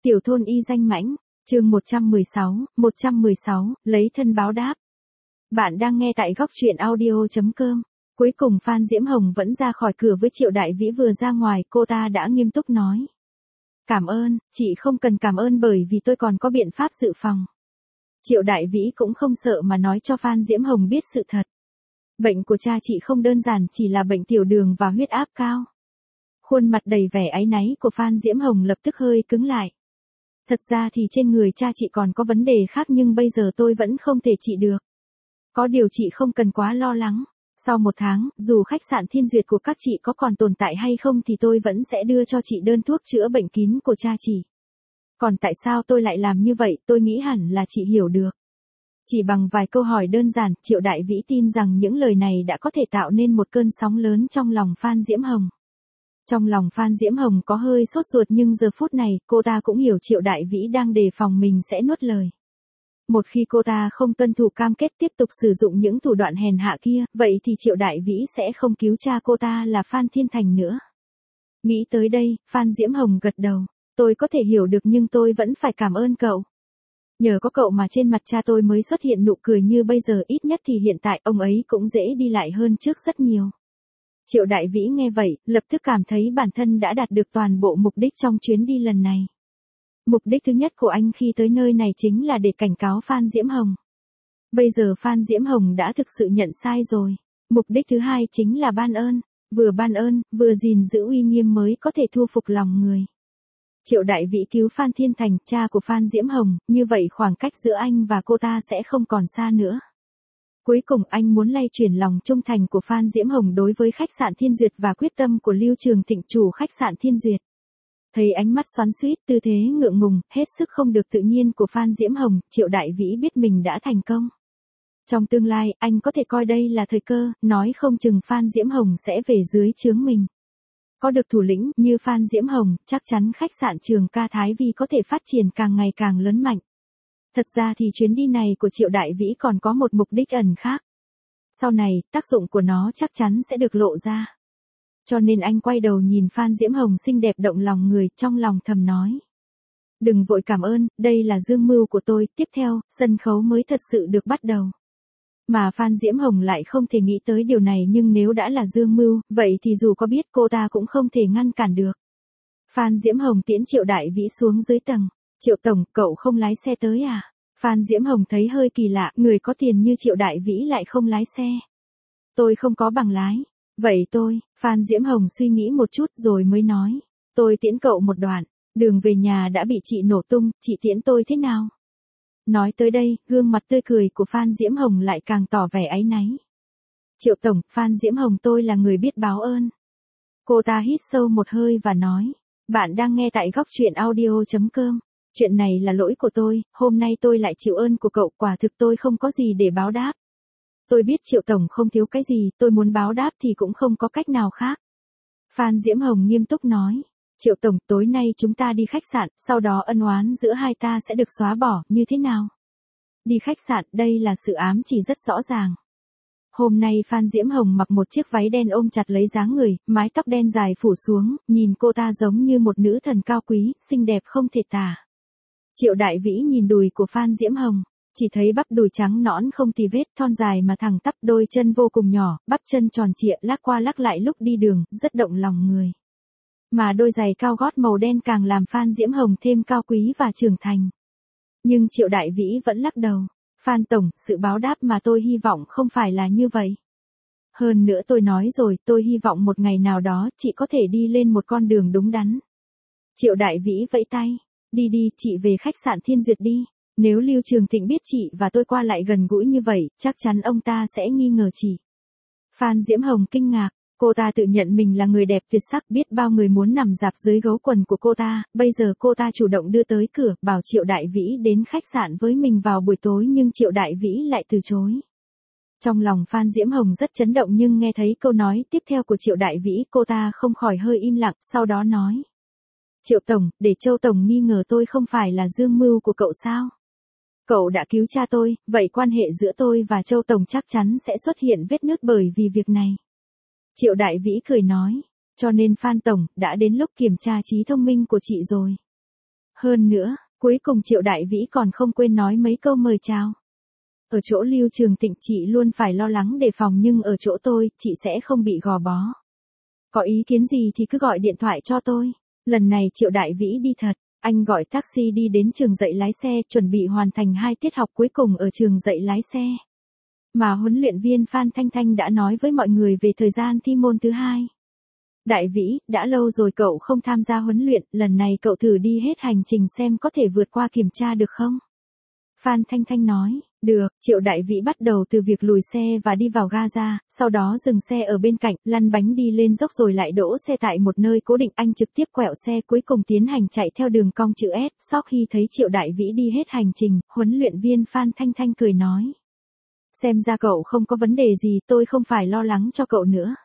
Tiểu thôn y danh mãnh, chương 116, lấy thân báo đáp. Bạn đang nghe tại góc truyện audio.com. Cuối cùng Phan Diễm Hồng vẫn ra khỏi cửa với Triệu Đại Vĩ, vừa ra ngoài cô ta đã nghiêm túc nói. Cảm ơn, chị không cần cảm ơn bởi vì tôi còn có biện pháp dự phòng. Triệu Đại Vĩ cũng không sợ mà nói cho Phan Diễm Hồng biết sự thật. Bệnh của cha chị không đơn giản chỉ là bệnh tiểu đường và huyết áp cao. Khuôn mặt đầy vẻ áy náy của Phan Diễm Hồng lập tức hơi cứng lại. Thật ra thì trên người cha chị còn có vấn đề khác nhưng bây giờ tôi vẫn không thể trị được. Có điều chị không cần quá lo lắng. Sau 1 tháng, dù khách sạn Thiên Duyệt của các chị có còn tồn tại hay không thì tôi vẫn sẽ đưa cho chị đơn thuốc chữa bệnh kín của cha chị. Còn tại sao tôi lại làm như vậy, tôi nghĩ hẳn là chị hiểu được. Chỉ bằng vài câu hỏi đơn giản, Triệu Đại Vĩ tin rằng những lời này đã có thể tạo nên một cơn sóng lớn trong lòng Phan Diễm Hồng. Trong lòng Phan Diễm Hồng có hơi sốt ruột nhưng giờ phút này cô ta cũng hiểu Triệu Đại Vĩ đang đề phòng mình sẽ nuốt lời. Một khi cô ta không tuân thủ cam kết tiếp tục sử dụng những thủ đoạn hèn hạ kia, vậy thì Triệu Đại Vĩ sẽ không cứu cha cô ta là Phan Thiên Thành nữa. Nghĩ tới đây, Phan Diễm Hồng gật đầu. Tôi có thể hiểu được nhưng tôi vẫn phải cảm ơn cậu. Nhờ có cậu mà trên mặt cha tôi mới xuất hiện nụ cười như bây giờ, ít nhất thì hiện tại ông ấy cũng dễ đi lại hơn trước rất nhiều. Triệu Đại Vĩ nghe vậy, lập tức cảm thấy bản thân đã đạt được toàn bộ mục đích trong chuyến đi lần này. Mục đích thứ nhất của anh khi tới nơi này chính là để cảnh cáo Phan Diễm Hồng. Bây giờ Phan Diễm Hồng đã thực sự nhận sai rồi. Mục đích thứ hai chính là ban ơn, vừa ban ơn, vừa gìn giữ uy nghiêm mới có thể thu phục lòng người. Triệu Đại Vĩ cứu Phan Thiên Thành, cha của Phan Diễm Hồng, như vậy khoảng cách giữa anh và cô ta sẽ không còn xa nữa. Cuối cùng anh muốn lay chuyển lòng trung thành của Phan Diễm Hồng đối với khách sạn Thiên Duyệt và quyết tâm của Lưu Trường Thịnh, chủ khách sạn Thiên Duyệt. Thấy ánh mắt xoắn xuýt, tư thế ngượng ngùng, hết sức không được tự nhiên của Phan Diễm Hồng, Triệu Đại Vĩ biết mình đã thành công. Trong tương lai, anh có thể coi đây là thời cơ, nói không chừng Phan Diễm Hồng sẽ về dưới trướng mình. Có được thủ lĩnh như Phan Diễm Hồng, chắc chắn khách sạn Trường Ca Thái Vi có thể phát triển càng ngày càng lớn mạnh. Thật ra thì chuyến đi này của Triệu Đại Vĩ còn có một mục đích ẩn khác. Sau này, tác dụng của nó chắc chắn sẽ được lộ ra. Cho nên anh quay đầu nhìn Phan Diễm Hồng xinh đẹp động lòng người, trong lòng thầm nói. Đừng vội cảm ơn, đây là dương mưu của tôi, tiếp theo, sân khấu mới thật sự được bắt đầu. Mà Phan Diễm Hồng lại không thể nghĩ tới điều này, nhưng nếu đã là dương mưu, vậy thì dù có biết cô ta cũng không thể ngăn cản được. Phan Diễm Hồng tiễn Triệu Đại Vĩ xuống dưới tầng. Triệu Tổng, cậu không lái xe tới à? Phan Diễm Hồng thấy hơi kỳ lạ, người có tiền như Triệu Đại Vĩ lại không lái xe. Tôi không có bằng lái. Vậy Phan Diễm Hồng suy nghĩ một chút rồi mới nói. Tôi tiễn cậu một đoạn, đường về nhà đã bị chị nổ tung, chị tiễn tôi thế nào? Nói tới đây, gương mặt tươi cười của Phan Diễm Hồng lại càng tỏ vẻ áy náy. Triệu Tổng, Phan Diễm Hồng tôi là người biết báo ơn. Cô ta hít sâu một hơi và nói. Bạn đang nghe tại góc truyện audio.com. Chuyện này là lỗi của tôi, hôm nay tôi lại chịu ơn của cậu, quả thực tôi không có gì để báo đáp. Tôi biết Triệu Tổng không thiếu cái gì, tôi muốn báo đáp thì cũng không có cách nào khác. Phan Diễm Hồng nghiêm túc nói. Triệu Tổng, tối nay chúng ta đi khách sạn, sau đó ân oán giữa hai ta sẽ được xóa bỏ, như thế nào? Đi khách sạn, đây là sự ám chỉ rất rõ ràng. Hôm nay Phan Diễm Hồng mặc một chiếc váy đen ôm chặt lấy dáng người, mái tóc đen dài phủ xuống, nhìn cô ta giống như một nữ thần cao quý, xinh đẹp không thể tả. Triệu Đại Vĩ nhìn đùi của Phan Diễm Hồng, chỉ thấy bắp đùi trắng nõn không tì vết, thon dài mà thẳng tắp, đôi chân vô cùng nhỏ, bắp chân tròn trịa lắc qua lắc lại lúc đi đường, rất động lòng người. Mà đôi giày cao gót màu đen càng làm Phan Diễm Hồng thêm cao quý và trưởng thành. Nhưng Triệu Đại Vĩ vẫn lắc đầu. Phan Tổng, sự báo đáp mà tôi hy vọng không phải là như vậy. Hơn nữa tôi nói rồi, tôi hy vọng một ngày nào đó chị có thể đi lên một con đường đúng đắn. Triệu Đại Vĩ vẫy tay. Đi đi, chị về khách sạn Thiên Duyệt đi. Nếu Lưu Trường Thịnh biết chị và tôi qua lại gần gũi như vậy, chắc chắn ông ta sẽ nghi ngờ chị. Phan Diễm Hồng kinh ngạc. Cô ta tự nhận mình là người đẹp tuyệt sắc, biết bao người muốn nằm dạp dưới gấu quần của cô ta, bây giờ cô ta chủ động đưa tới cửa, bảo Triệu Đại Vĩ đến khách sạn với mình vào buổi tối nhưng Triệu Đại Vĩ lại từ chối. Trong lòng Phan Diễm Hồng rất chấn động nhưng nghe thấy câu nói tiếp theo của Triệu Đại Vĩ, cô ta không khỏi hơi im lặng, sau đó nói. Triệu Tổng, để Châu Tổng nghi ngờ tôi không phải là dương mưu của cậu sao? Cậu đã cứu cha tôi, vậy quan hệ giữa tôi và Châu Tổng chắc chắn sẽ xuất hiện vết nứt bởi vì việc này. Triệu Đại Vĩ cười nói, cho nên Phan Tổng, đã đến lúc kiểm tra trí thông minh của chị rồi. Hơn nữa, cuối cùng Triệu Đại Vĩ còn không quên nói mấy câu mời chào. Ở chỗ Lưu Trường Tịnh chị luôn phải lo lắng đề phòng nhưng ở chỗ tôi, chị sẽ không bị gò bó. Có ý kiến gì thì cứ gọi điện thoại cho tôi. Lần này Triệu Đại Vĩ đi thật, anh gọi taxi đi đến trường dạy lái xe, chuẩn bị hoàn thành 2 tiết học cuối cùng ở trường dạy lái xe. Mà huấn luyện viên Phan Thanh Thanh đã nói với mọi người về thời gian thi môn thứ 2. Đại Vĩ, đã lâu rồi cậu không tham gia huấn luyện, lần này cậu thử đi hết hành trình xem có thể vượt qua kiểm tra được không? Phan Thanh Thanh nói, được. Triệu Đại Vĩ bắt đầu từ việc lùi xe và đi vào ga, sau đó dừng xe ở bên cạnh, lăn bánh đi lên dốc rồi lại đỗ xe tại một nơi cố định. Anh trực tiếp quẹo xe cuối cùng tiến hành chạy theo đường cong chữ S. Sau khi thấy Triệu Đại Vĩ đi hết hành trình, huấn luyện viên Phan Thanh Thanh cười nói. Xem ra cậu không có vấn đề gì, tôi không phải lo lắng cho cậu nữa.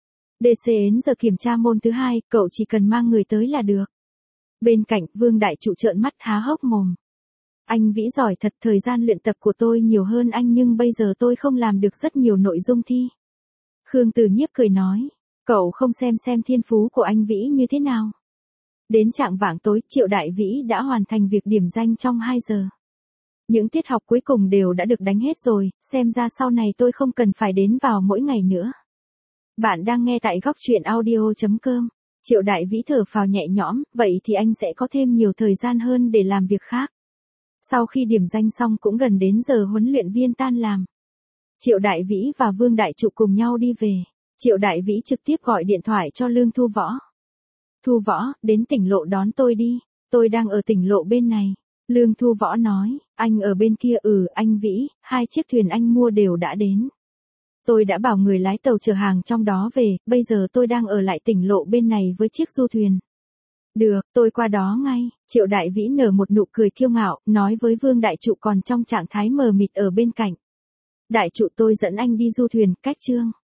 DC đến giờ kiểm tra môn thứ 2, cậu chỉ cần mang người tới là được. Bên cạnh, Vương Đại Trụ trợn mắt há hốc mồm. Anh Vĩ giỏi thật, thời gian luyện tập của tôi nhiều hơn anh nhưng bây giờ tôi không làm được rất nhiều nội dung thi. Khương Từ Nhiếp cười nói, cậu không xem thiên phú của anh Vĩ như thế nào. Đến chạng vạng tối, Triệu Đại Vĩ đã hoàn thành việc điểm danh trong 2 giờ. Những tiết học cuối cùng đều đã được đánh hết rồi, xem ra sau này tôi không cần phải đến vào mỗi ngày nữa. Bạn đang nghe tại góc truyện audio.com. Triệu Đại Vĩ thở phào nhẹ nhõm, vậy thì anh sẽ có thêm nhiều thời gian hơn để làm việc khác. Sau khi điểm danh xong cũng gần đến giờ huấn luyện viên tan làm. Triệu Đại Vĩ và Vương Đại Trụ cùng nhau đi về. Triệu Đại Vĩ trực tiếp gọi điện thoại cho Lương Thu Võ. Thu Võ, đến tỉnh lộ đón tôi đi, tôi đang ở tỉnh lộ bên này. Lương Thu Võ nói, anh ở bên kia. Anh Vĩ, 2 chiếc thuyền anh mua đều đã đến. Tôi đã bảo người lái tàu chở hàng trong đó về, bây giờ tôi đang ở lại tỉnh lộ bên này với chiếc du thuyền. Được, tôi qua đó ngay. Triệu Đại Vĩ nở một nụ cười kiêu ngạo, nói với Vương Đại Trụ còn trong trạng thái mờ mịt ở bên cạnh. Đại Trụ, tôi dẫn anh đi du thuyền, cách Trương